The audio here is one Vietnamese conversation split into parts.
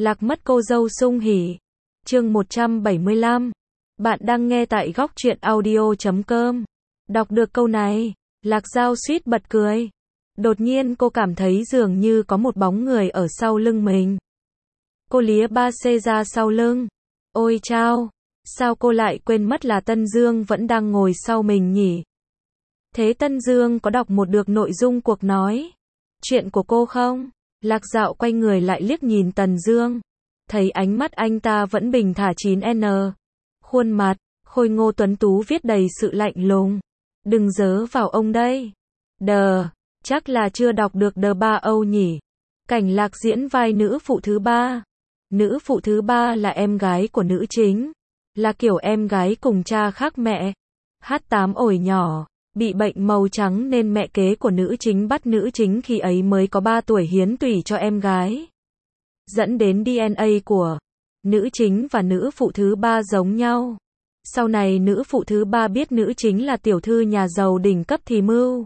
Lạc mất cô dâu sung hỉ. Chương 175. Bạn đang nghe tại góc truyện audio.com. Đọc được câu này, Lạc Giao suýt bật cười. Đột nhiên cô cảm thấy dường như có một bóng người ở sau lưng mình. Cô lía ba xê ra sau lưng. Ôi chao, sao cô lại quên mất là Tân Dương vẫn đang ngồi sau mình nhỉ? Thế Tân Dương có đọc một được nội dung cuộc nói chuyện của cô không? Lạc Dạo quay người lại liếc nhìn Tần Dương. Thấy ánh mắt anh ta vẫn bình thả 9N. Khuôn mặt, khôi ngô tuấn tú viết đầy sự lạnh lùng. Đừng dớ vào ông đây. Đờ, chắc là chưa đọc được Đờ Ba Âu nhỉ. Cảnh Lạc diễn vai nữ phụ thứ ba. Nữ phụ thứ ba là em gái của nữ chính. Là kiểu em gái cùng cha khác mẹ. H8 ổi nhỏ. Bị bệnh màu trắng nên mẹ kế của nữ chính bắt nữ chính khi ấy mới có 3 tuổi hiến tủy cho em gái. Dẫn đến DNA của nữ chính và nữ phụ thứ ba giống nhau. Sau này nữ phụ thứ ba biết nữ chính là tiểu thư nhà giàu đỉnh cấp thì mưu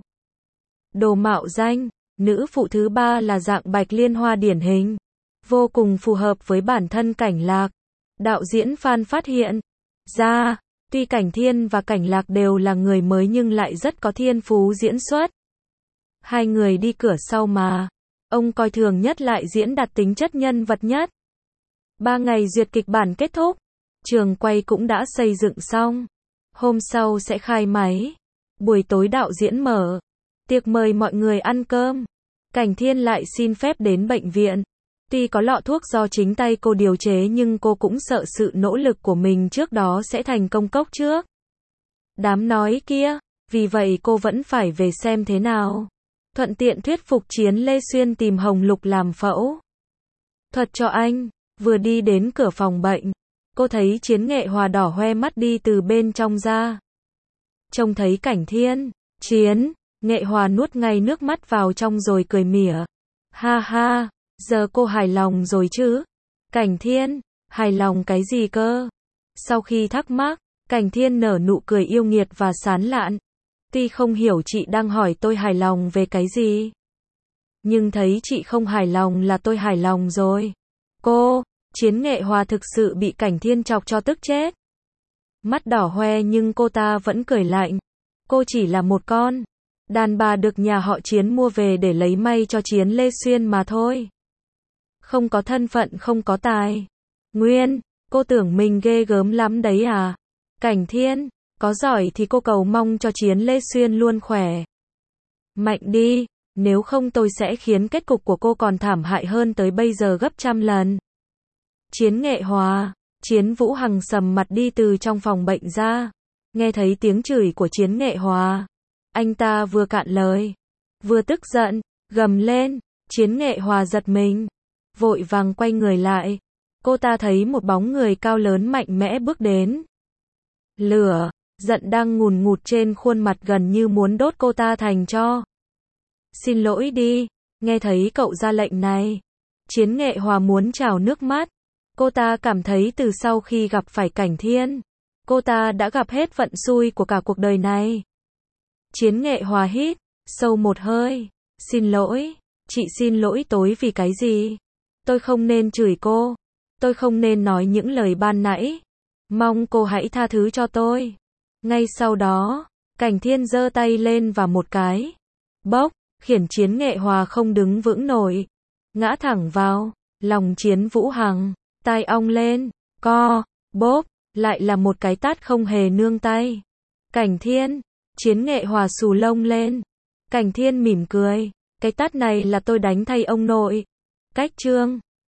đồ mạo danh. Nữ phụ thứ ba là dạng bạch liên hoa điển hình. Vô cùng phù hợp với bản thân Cảnh Lạc. Đạo diễn Phan phát hiện ra, tuy Cảnh Thiên và Cảnh Lạc đều là người mới nhưng lại rất có thiên phú diễn xuất. Hai người đi cửa sau mà. Ông coi thường nhất lại diễn đạt tính chất nhân vật nhất. 3 ngày duyệt kịch bản kết thúc. Trường quay cũng đã xây dựng xong. Hôm sau sẽ khai máy. Buổi tối đạo diễn mở tiệc mời mọi người ăn cơm. Cảnh Thiên lại xin phép đến bệnh viện. Tuy có lọ thuốc do chính tay cô điều chế nhưng cô cũng sợ sự nỗ lực của mình trước đó sẽ thành công cốc trước đám nói kia. Vì vậy cô vẫn phải về xem thế nào. Thuận tiện thuyết phục Chiến Lê Xuyên tìm Hồng Lục làm phẫu thuật cho anh. Vừa đi đến cửa phòng bệnh, cô thấy Chiến Nghệ Hòa đỏ hoe mắt đi từ bên trong ra. Trông thấy Cảnh Thiên, Chiến Nghệ Hòa nuốt ngay nước mắt vào trong rồi cười mỉa. Ha ha, giờ cô hài lòng rồi chứ? Cảnh Thiên, hài lòng cái gì cơ? Sau khi thắc mắc, Cảnh Thiên nở nụ cười yêu nghiệt và sán lạn. Tuy không hiểu chị đang hỏi tôi hài lòng về cái gì, nhưng thấy chị không hài lòng là tôi hài lòng rồi. Cô, Chiến Nghệ Hòa thực sự bị Cảnh Thiên chọc cho tức chết. Mắt đỏ hoe nhưng cô ta vẫn cười lạnh. Cô chỉ là một con đàn bà được nhà họ Chiến mua về để lấy may cho Chiến Lê Xuyên mà thôi. Không có thân phận, không có tài nguyên, cô tưởng mình ghê gớm lắm đấy à? Cảnh Thiên, có giỏi thì cô cầu mong cho Chiến Lê Xuyên luôn khỏe mạnh đi, nếu không tôi sẽ khiến kết cục của cô còn thảm hại hơn tới bây giờ gấp trăm lần. Chiến Nghệ Hòa, Chiến Vũ Hằng sầm mặt đi từ trong phòng bệnh ra. Nghe thấy tiếng chửi của Chiến Nghệ Hòa, anh ta vừa cạn lời, vừa tức giận, gầm lên. Chiến Nghệ Hòa giật mình, vội vàng quay người lại. Cô ta thấy một bóng người cao lớn mạnh mẽ bước đến. Lửa giận đang ngùn ngụt trên khuôn mặt gần như muốn đốt cô ta thành tro. Xin lỗi đi, nghe thấy cậu ra lệnh này. Chiến Nghệ Hòa muốn trào nước mắt. Cô ta cảm thấy từ sau khi gặp phải Cảnh Thiên, cô ta đã gặp hết vận xui của cả cuộc đời này. Chiến Nghệ Hòa hít sâu một hơi. Xin lỗi, chị xin lỗi tối vì cái gì? Tôi không nên chửi cô. Tôi không nên nói những lời ban nãy. Mong cô hãy tha thứ cho tôi. Ngay sau đó, Cảnh Thiên giơ tay lên và một cái bốc, khiến Chiến Nghệ Hòa không đứng vững nổi. Ngã thẳng vào lòng Chiến Vũ Hằng. Tai ong lên, bốp, lại là một cái tát không hề nương tay. Cảnh Thiên, Chiến Nghệ Hòa xù lông lên. Cảnh Thiên mỉm cười. Cái tát này là tôi đánh thay ông nội. Cách chương